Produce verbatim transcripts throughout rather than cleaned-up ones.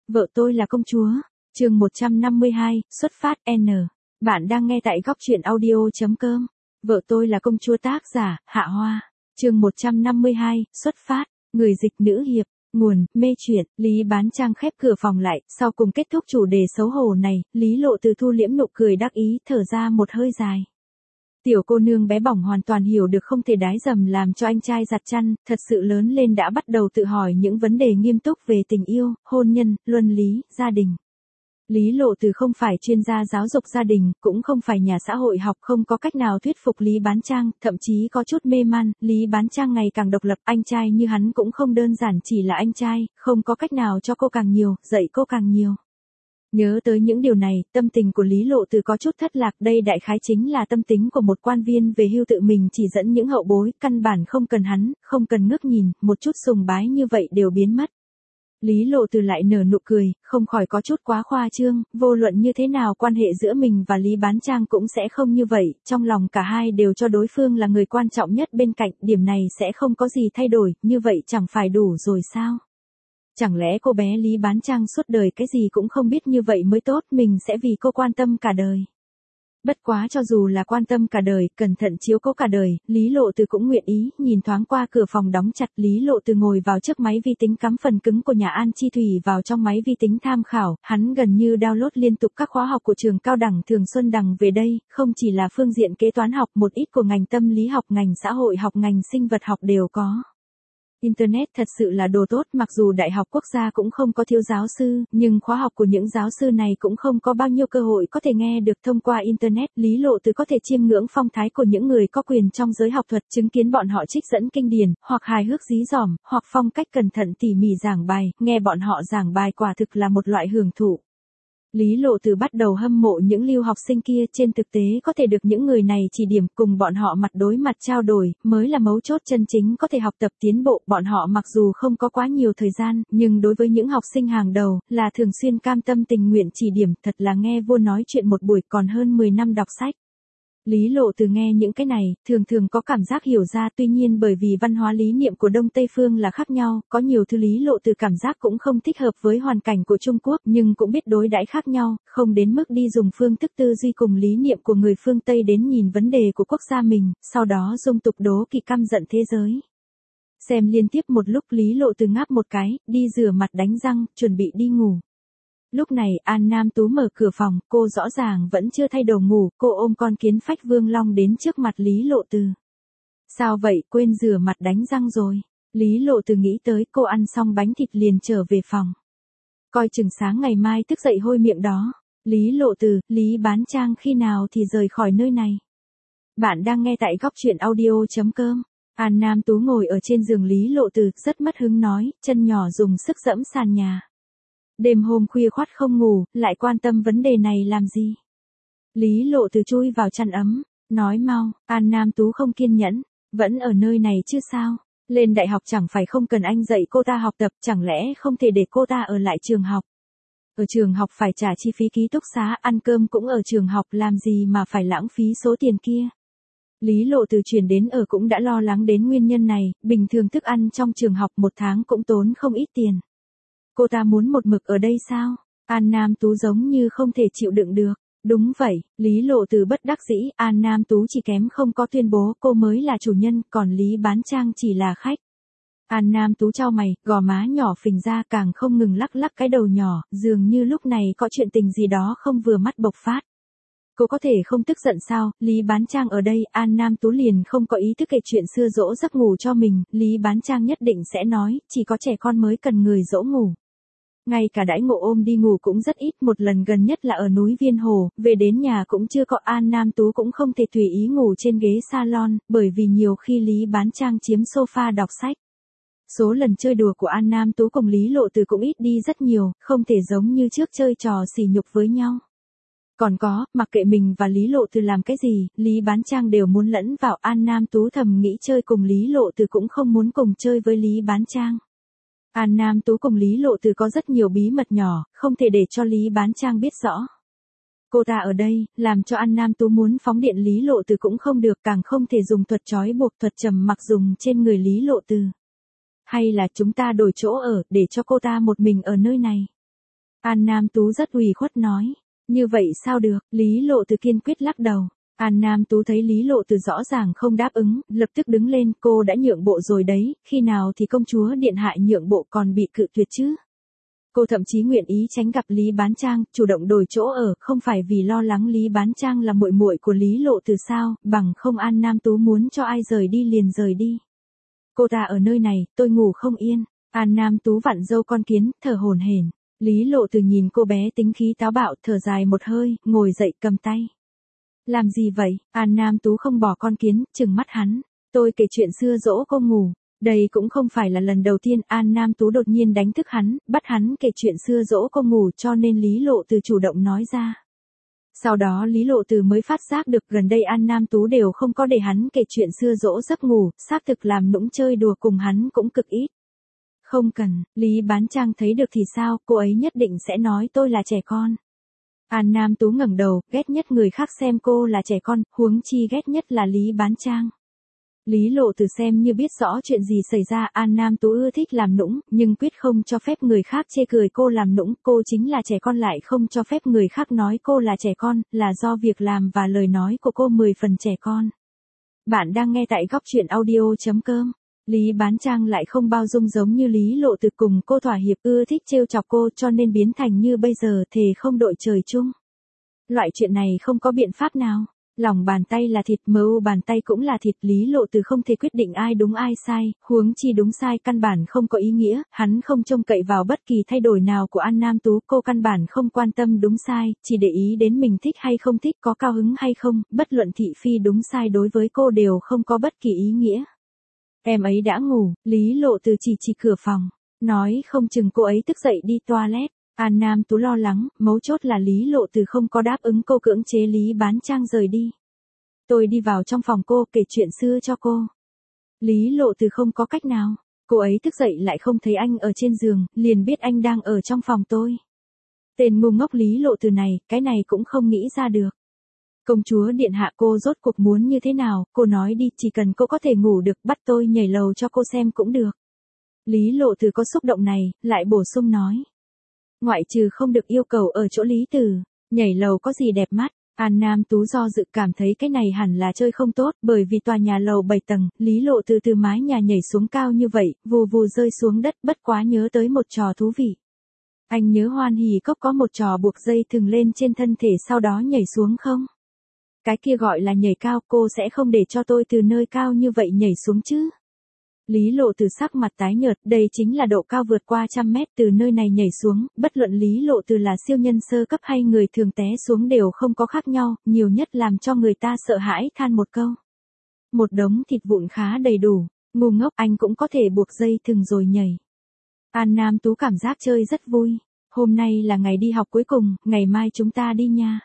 Vợ tôi là công chúa. Chương một trăm năm mươi hai, xuất phát N. Bạn đang nghe tại góc truyện audio chấm com. Vợ tôi là công chúa, tác giả, Hạ Hoa. Chương một trăm năm mươi hai, xuất phát. Người dịch nữ hiệp. Nguồn, mê truyện. Lý Bán Trang khép cửa phòng lại, sau cùng kết thúc chủ đề xấu hổ này, Lý Lộ Từ thu liễm nụ cười đắc ý, thở ra một hơi dài. Tiểu cô nương bé bỏng hoàn toàn hiểu được không thể đái dầm làm cho anh trai giặt chăn, thật sự lớn lên đã bắt đầu tự hỏi những vấn đề nghiêm túc về tình yêu, hôn nhân, luân lý, gia đình. Lý Lộ Từ không phải chuyên gia giáo dục gia đình, cũng không phải nhà xã hội học, không có cách nào thuyết phục Lý Bán Trang, thậm chí có chút mê man. Lý Bán Trang ngày càng độc lập, anh trai như hắn cũng không đơn giản chỉ là anh trai, không có cách nào cho cô càng nhiều, dạy cô càng nhiều. Nhớ tới những điều này, tâm tình của Lý Lộ Từ có chút thất lạc, đây đại khái chính là tâm tính của một quan viên về hưu tự mình chỉ dẫn những hậu bối, căn bản không cần hắn, không cần ngước nhìn, một chút sùng bái như vậy đều biến mất. Lý Lộ Từ lại nở nụ cười, không khỏi có chút quá khoa trương, vô luận như thế nào quan hệ giữa mình và Lý Bán Trang cũng sẽ không như vậy, trong lòng cả hai đều cho đối phương là người quan trọng nhất bên cạnh, điểm này sẽ không có gì thay đổi, như vậy chẳng phải đủ rồi sao? Chẳng lẽ cô bé Lý Bán Trang suốt đời cái gì cũng không biết như vậy mới tốt, mình sẽ vì cô quan tâm cả đời. Bất quá cho dù là quan tâm cả đời, cẩn thận chiếu cố cả đời, Lý Lộ Từ cũng nguyện ý. Nhìn thoáng qua cửa phòng đóng chặt, Lý Lộ Từ ngồi vào trước máy vi tính cắm phần cứng của nhà An Chi Thủy vào trong máy vi tính tham khảo, hắn gần như download liên tục các khóa học của trường cao đẳng Thường Xuân Đằng về đây, không chỉ là phương diện kế toán học, một ít của ngành tâm lý học, ngành xã hội học, ngành sinh vật học đều có. Internet thật sự là đồ tốt, mặc dù đại học quốc gia cũng không có thiếu giáo sư, nhưng khóa học của những giáo sư này cũng không có bao nhiêu cơ hội có thể nghe được thông qua Internet. Lý Lộ Từ có thể chiêm ngưỡng phong thái của những người có quyền trong giới học thuật, chứng kiến bọn họ trích dẫn kinh điển, hoặc hài hước dí dỏm, hoặc phong cách cẩn thận tỉ mỉ giảng bài, nghe bọn họ giảng bài quả thực là một loại hưởng thụ. Lý Lộ Từ bắt đầu hâm mộ những lưu học sinh kia, trên thực tế có thể được những người này chỉ điểm, cùng bọn họ mặt đối mặt trao đổi, mới là mấu chốt chân chính có thể học tập tiến bộ. Bọn họ mặc dù không có quá nhiều thời gian, nhưng đối với những học sinh hàng đầu, là thường xuyên cam tâm tình nguyện chỉ điểm, thật là nghe vua nói chuyện một buổi còn hơn mười năm đọc sách. Lý Lộ Từ nghe những cái này, thường thường có cảm giác hiểu ra, tuy nhiên bởi vì văn hóa lý niệm của Đông Tây phương là khác nhau, có nhiều thứ Lý Lộ Từ cảm giác cũng không thích hợp với hoàn cảnh của Trung Quốc, nhưng cũng biết đối đãi khác nhau, không đến mức đi dùng phương thức tư duy cùng lý niệm của người phương Tây đến nhìn vấn đề của quốc gia mình, sau đó dung tục đố kỵ căm giận thế giới. Xem liên tiếp một lúc, Lý Lộ Từ ngáp một cái, đi rửa mặt đánh răng, chuẩn bị đi ngủ. Lúc này An Nam Tú mở cửa phòng, cô rõ ràng vẫn chưa thay đồ ngủ, cô ôm con kiến phách Vương Long đến trước mặt Lý Lộ Từ. Sao vậy, quên rửa mặt đánh răng rồi? Lý Lộ Từ nghĩ tới, cô ăn xong bánh thịt liền trở về phòng. Coi chừng sáng ngày mai thức dậy hôi miệng đó. Lý Lộ Từ, Lý Bán Trang khi nào thì rời khỏi nơi này? Bạn đang nghe tại góc truyện audio chấm com. An Nam Tú ngồi ở trên giường Lý Lộ Từ, rất mất hứng nói, chân nhỏ dùng sức giẫm sàn nhà. Đêm hôm khuya khoắt không ngủ, lại quan tâm vấn đề này làm gì? Lý Lộ Từ chui vào chăn ấm, nói mau. An Nam Tú không kiên nhẫn, vẫn ở nơi này chứ sao? Lên đại học chẳng phải không cần anh dạy cô ta học tập, chẳng lẽ không thể để cô ta ở lại trường học? Ở trường học phải trả chi phí ký túc xá, ăn cơm cũng ở trường học, làm gì mà phải lãng phí số tiền kia? Lý Lộ Từ chuyển đến ở cũng đã lo lắng đến nguyên nhân này, bình thường thức ăn trong trường học một tháng cũng tốn không ít tiền. Cô ta muốn một mực ở đây sao? An Nam Tú giống như không thể chịu đựng được. Đúng vậy, Lý Lộ Từ bất đắc dĩ, An Nam Tú chỉ kém không có tuyên bố cô mới là chủ nhân, còn Lý Bán Trang chỉ là khách. An Nam Tú chau mày, gò má nhỏ phình ra, càng không ngừng lắc lắc cái đầu nhỏ, dường như lúc này có chuyện tình gì đó không vừa mắt bộc phát. Cô có thể không tức giận sao? Lý Bán Trang ở đây, An Nam Tú liền không có ý thức kể chuyện xưa dỗ giấc ngủ cho mình, Lý Bán Trang nhất định sẽ nói, chỉ có trẻ con mới cần người dỗ ngủ. Ngay cả đãi ngộ ôm đi ngủ cũng rất ít, một lần gần nhất là ở núi Viên Hồ, về đến nhà cũng chưa có. An Nam Tú cũng không thể tùy ý ngủ trên ghế salon, bởi vì nhiều khi Lý Bán Trang chiếm sofa đọc sách. Số lần chơi đùa của An Nam Tú cùng Lý Lộ Từ cũng ít đi rất nhiều, không thể giống như trước chơi trò sỉ nhục với nhau. Còn có, mặc kệ mình và Lý Lộ Từ làm cái gì, Lý Bán Trang đều muốn lẫn vào. An Nam Tú thầm nghĩ chơi cùng Lý Lộ Từ cũng không muốn cùng chơi với Lý Bán Trang. An Nam Tú cùng Lý Lộ Từ có rất nhiều bí mật nhỏ, không thể để cho Lý Bán Trang biết rõ. Cô ta ở đây, làm cho An Nam Tú muốn phóng điện Lý Lộ Từ cũng không được, càng không thể dùng thuật trói buộc, thuật trầm mặc dùng trên người Lý Lộ Từ. Hay là chúng ta đổi chỗ ở, để cho cô ta một mình ở nơi này. An Nam Tú rất ủy khuất nói. Như vậy sao được, Lý Lộ Từ kiên quyết lắc đầu. An Nam Tú thấy Lý Lộ Từ rõ ràng không đáp ứng, lập tức đứng lên, cô đã nhượng bộ rồi đấy, khi nào thì công chúa điện hạ nhượng bộ còn bị cự tuyệt chứ. Cô thậm chí nguyện ý tránh gặp Lý Bán Trang, chủ động đổi chỗ ở, không phải vì lo lắng Lý Bán Trang là muội muội của Lý Lộ Từ sao, bằng không An Nam Tú muốn cho ai rời đi liền rời đi. Cô ta ở nơi này, tôi ngủ không yên. An Nam Tú vặn râu con kiến, thở hổn hển. Lý Lộ Từ nhìn cô bé tính khí táo bạo, thở dài một hơi, ngồi dậy cầm tay. Làm gì vậy? An Nam Tú không bỏ con kiến, trừng mắt hắn. Tôi kể chuyện xưa dỗ cô ngủ. Đây cũng không phải là lần đầu tiên An Nam Tú đột nhiên đánh thức hắn, bắt hắn kể chuyện xưa dỗ cô ngủ cho nên Lý Lộ Từ chủ động nói ra. Sau đó Lý Lộ Từ mới phát giác được gần đây An Nam Tú đều không có để hắn kể chuyện xưa dỗ giấc ngủ, xác thực làm nũng chơi đùa cùng hắn cũng cực ít. Không cần, Lý Bán Trang thấy được thì sao, cô ấy nhất định sẽ nói tôi là trẻ con. An Nam Tú ngẩng đầu, ghét nhất người khác xem cô là trẻ con, huống chi ghét nhất là Lý Bán Trang. Lý Lộ Từ xem như biết rõ chuyện gì xảy ra, An Nam Tú ưa thích làm nũng, nhưng quyết không cho phép người khác chê cười cô làm nũng, cô chính là trẻ con lại không cho phép người khác nói cô là trẻ con, là do việc làm và lời nói của cô mười phần trẻ con. Bạn đang nghe tại góc truyện audio chấm com. Lý Bán Trang lại không bao dung giống như Lý Lộ Từ cùng cô thỏa hiệp, ưa thích trêu chọc cô cho nên biến thành như bây giờ, thề không đội trời chung. Loại chuyện này không có biện pháp nào. Lòng bàn tay là thịt, mờ u bàn tay cũng là thịt, Lý Lộ Từ không thể quyết định ai đúng ai sai, huống chi đúng sai căn bản không có ý nghĩa, hắn không trông cậy vào bất kỳ thay đổi nào của An Nam Tú, cô căn bản không quan tâm đúng sai, chỉ để ý đến mình thích hay không thích, có cao hứng hay không, bất luận thị phi đúng sai đối với cô đều không có bất kỳ ý nghĩa. Em ấy đã ngủ, Lý Lộ Từ chỉ chỉ cửa phòng, nói không chừng cô ấy thức dậy đi toilet. An Nam Tú lo lắng, mấu chốt là Lý Lộ Từ không có đáp ứng cô, cưỡng chế Lý Bán Trang rời đi. Tôi đi vào trong phòng cô, kể chuyện xưa cho cô. Lý Lộ Từ không có cách nào, cô ấy thức dậy lại không thấy anh ở trên giường, liền biết anh đang ở trong phòng tôi. Tên ngu ngốc Lý Lộ Từ này, cái này cũng không nghĩ ra được. Công chúa điện hạ, cô rốt cuộc muốn như thế nào, cô nói đi, chỉ cần cô có thể ngủ được, bắt tôi nhảy lầu cho cô xem cũng được. Lý Lộ Từ có xúc động này, lại bổ sung nói. Ngoại trừ không được yêu cầu ở chỗ Lý Tử, nhảy lầu có gì đẹp mắt. An Nam Tú do dự cảm thấy cái này hẳn là chơi không tốt, bởi vì tòa nhà lầu bảy tầng, Lý Lộ Từ từ mái nhà nhảy xuống cao như vậy, vù vù rơi xuống đất, bất quá nhớ tới một trò thú vị. Anh nhớ Hoan Hỷ Cốc có một trò buộc dây thừng lên trên thân thể sau đó nhảy xuống không? Cái kia gọi là nhảy cao, cô sẽ không để cho tôi từ nơi cao như vậy nhảy xuống chứ? Lý Lộ Từ sắc mặt tái nhợt, đây chính là độ cao vượt qua trăm mét, từ nơi này nhảy xuống, bất luận Lý Lộ Từ là siêu nhân sơ cấp hay người thường té xuống đều không có khác nhau, nhiều nhất làm cho người ta sợ hãi than một câu. Một đống thịt vụn khá đầy đủ, ngu ngốc, anh cũng có thể buộc dây thừng rồi nhảy. An Nam Tú cảm giác chơi rất vui, hôm nay là ngày đi học cuối cùng, ngày mai chúng ta đi nha.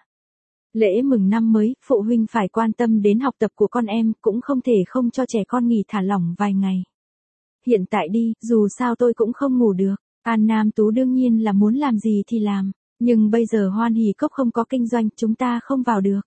Lễ mừng năm mới, phụ huynh phải quan tâm đến học tập của con em, cũng không thể không cho trẻ con nghỉ thả lỏng vài ngày. Hiện tại đi, dù sao tôi cũng không ngủ được. An Nam Tú đương nhiên là muốn làm gì thì làm, nhưng bây giờ Hoan Hỷ Cốc không có kinh doanh, chúng ta không vào được.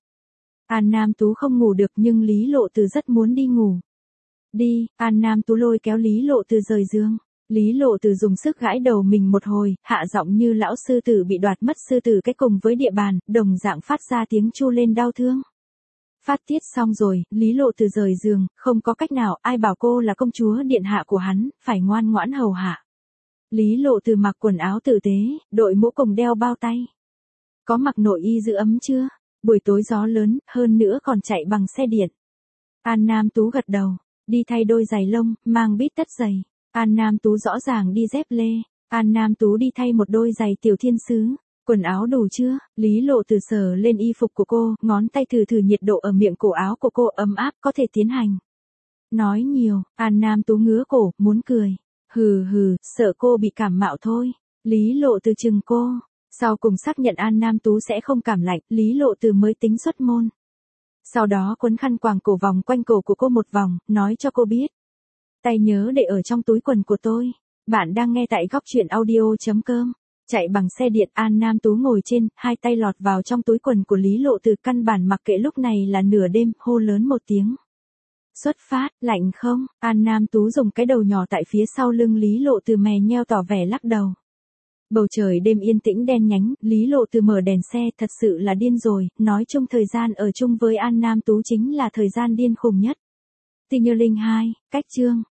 An Nam Tú không ngủ được nhưng Lý Lộ Từ rất muốn đi ngủ. Đi, An Nam Tú lôi kéo Lý Lộ Từ rời giường. Lý Lộ Từ dùng sức gãi đầu mình một hồi, hạ giọng như lão sư tử bị đoạt mất sư tử cái cùng với địa bàn, đồng dạng phát ra tiếng chu lên đau thương. Phát tiết xong rồi, Lý Lộ Từ rời giường, không có cách nào, ai bảo cô là công chúa điện hạ của hắn, phải ngoan ngoãn hầu hạ. Lý Lộ Từ mặc quần áo tử tế, đội mũ cùng đeo bao tay. Có mặc nội y giữ ấm chưa? Buổi tối gió lớn, hơn nữa còn chạy bằng xe điện. An Nam Tú gật đầu, đi thay đôi giày lông, mang bít tất giày. An Nam Tú rõ ràng đi dép lê. An Nam Tú đi thay một đôi giày tiểu thiên sứ. Quần áo đủ chưa? Lý Lộ Từ sờ lên y phục của cô, ngón tay thử thử nhiệt độ ở miệng cổ áo của cô, ấm áp, có thể tiến hành. Nói nhiều, An Nam Tú ngứa cổ, muốn cười. Hừ hừ, sợ cô bị cảm mạo thôi. Lý Lộ Từ chừng cô. Sau cùng xác nhận An Nam Tú sẽ không cảm lạnh, Lý Lộ Từ mới tính xuất môn. Sau đó quấn khăn quàng cổ vòng quanh cổ của cô một vòng, nói cho cô biết. Tay nhớ để ở trong túi quần của tôi. Bạn đang nghe tại góc truyện audio chấm com. Chạy bằng xe điện, An Nam Tú ngồi trên, hai tay lọt vào trong túi quần của Lý Lộ Từ, căn bản mặc kệ lúc này là nửa đêm, hô lớn một tiếng. Xuất phát, lạnh không? An Nam Tú dùng cái đầu nhỏ tại phía sau lưng Lý Lộ Từ mè nheo tỏ vẻ lắc đầu. Bầu trời đêm yên tĩnh đen nhánh, Lý Lộ Từ mở đèn xe, thật sự là điên rồi, nói chung thời gian ở chung với An Nam Tú chính là thời gian điên khùng nhất. Tinh Như Linh hai, cách chương.